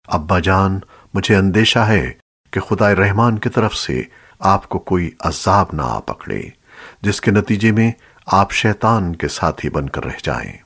अब्बा जान, मुझे अंदेशा है कि खुदाए रहमान की तरफ से आपको कोई अज़ाब ना आ पकड़े जिसके नतीजे में आप शैतान के साथी बनकर रह जाएं।